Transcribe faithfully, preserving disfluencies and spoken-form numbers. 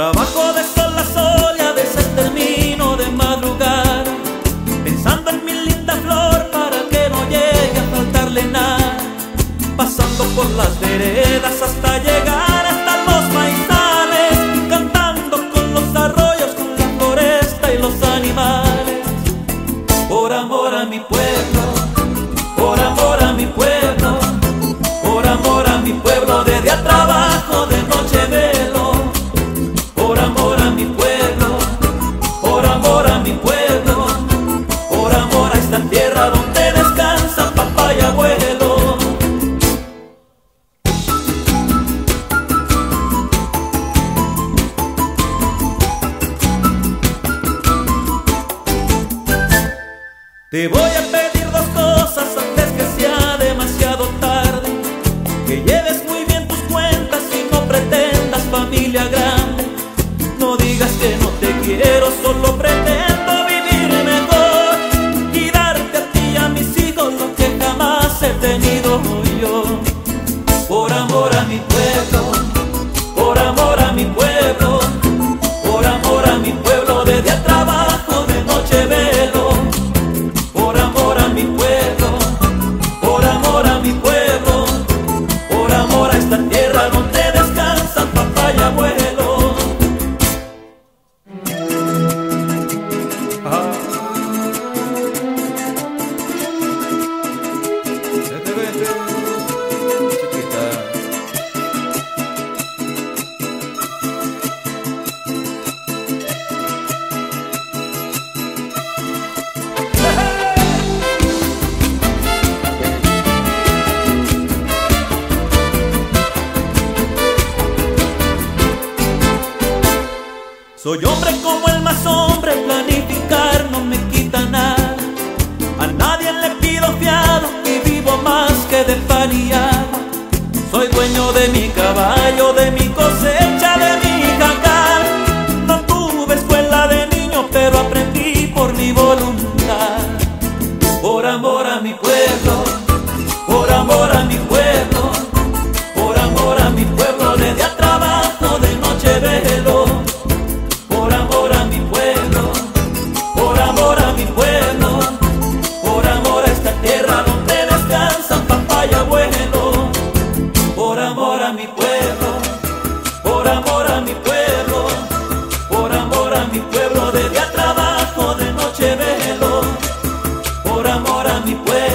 Trabajo de sol a sol y a veces termino de madrugada, pensando en mi linda flor para que no llegue a faltarle nada. Pasando por las veredas hasta llegar hasta los maizales, cantando con los arroyos, con la floresta y los animales. Por amor a mi pueblo, por amor a mi pueblo, por amor a mi pueblo, de día trabajo, de noche velo. Por amor a mi pueblo, por amor a mi pueblo, por amor a esta tierra donde descansan papá y abuelo. Te voy a pedir dos cosas antes que sea demasiado tarde: que lleves muy bien tus cuentas y no pretendas familia grande. No digas que no te quiero, solo pretendo vivir mejor y darte a ti y a mis hijos lo que jamás he tenido yo. Por amor a mi pueblo, por amor a mi pueblo, por amor a mi pueblo, de día trabajo, de noche velo. Por amor a mi pueblo, por amor a mi pueblo, por amor a esta tierra donde descansan papá y abuelo. Ah. Vete, vete, chiquita. Soy hombre como el más hombre, planificar no me quita nada. A nadie le pido fiado y vivo más que de pan y agua. Soy dueño de mi caballo, de mi cosecha, de mi jacal. No tuve escuela de niño, pero aprendí por mi voluntad. Por amor a mi pueblo, por amor a mi pueblo, por amor a mi pueblo, de día trabajo, de noche velo. Por amor a mi pueblo, por amor a mi pueblo, por amor a esta tierra donde descansan papá y abuelo. Por amor a mi pueblo, por amor a mi pueblo, por amor a mi pueblo, de día trabajo, de noche velo. Por amor a mi pueblo.